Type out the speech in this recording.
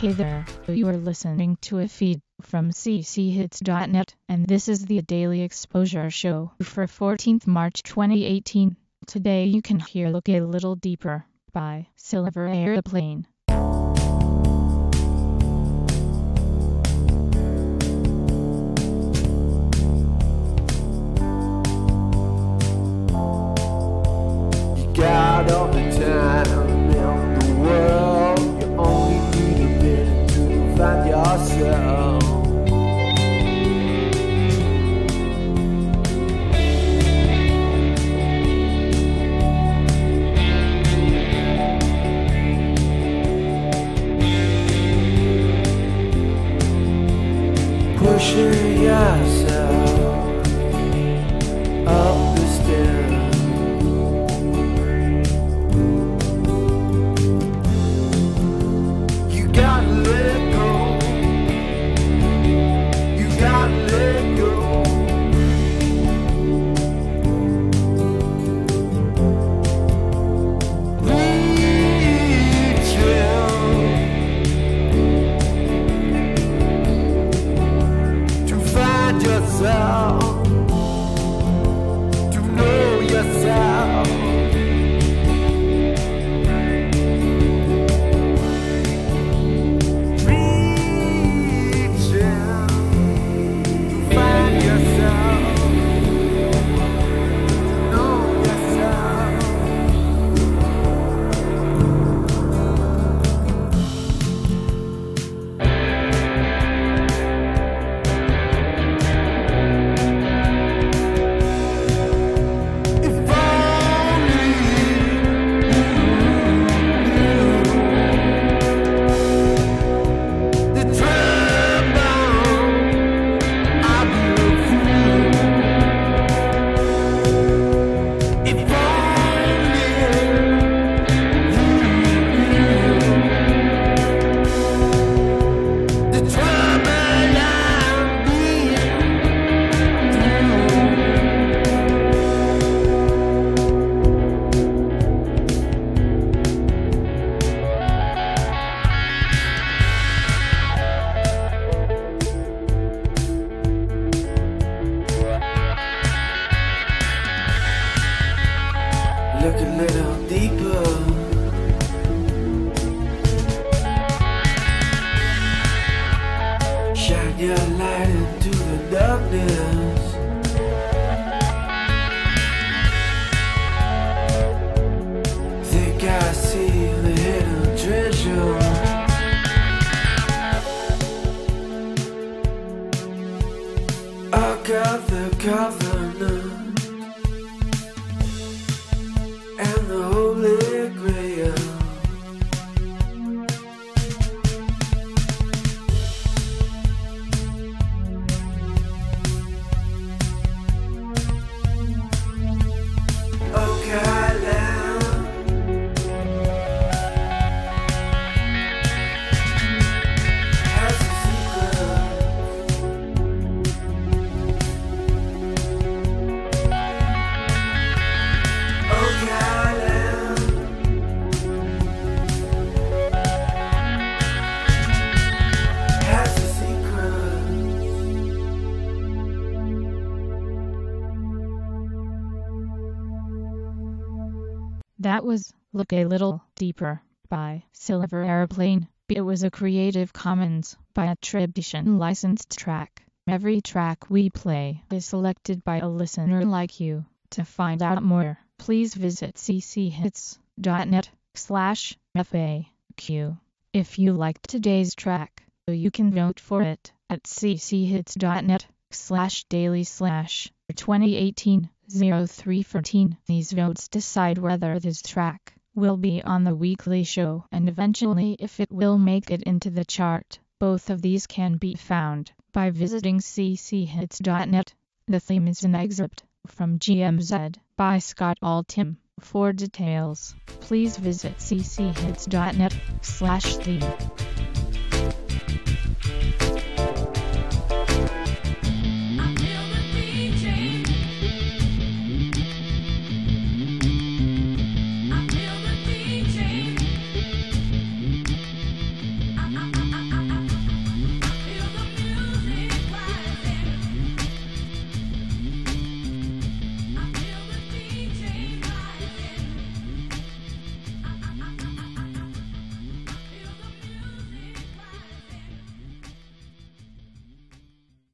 Hey there, you are listening to a feed from cchits.net, and this is the Daily Exposure Show for 14th March 2018. Today you can hear Look a Little Deeper by Silver Airplane. Got all the time in the world. You only need a bit to find yourself. Pushing yourself up the stairs. Look a little deeper. Shine your light into the darkness. Think I see the hidden treasure. I got the covenant and the Holy Grail. Oak Island has a secret. Oak Island has a secret. That was Look a Little Deeper by Silver Airplane. It was a Creative Commons by attribution licensed track. Every track we play is selected by a listener like you. To find out more, please visit cchits.net/FAQ. If you liked today's track, you can vote for it at cchits.net/daily/2018-0314. These votes decide whether this track will be on the weekly show and eventually if it will make it into the chart. Both of these can be found by visiting cchits.net. The theme is an excerpt from GMZ by Scott Altham. For details, please visit cchits.net/theme.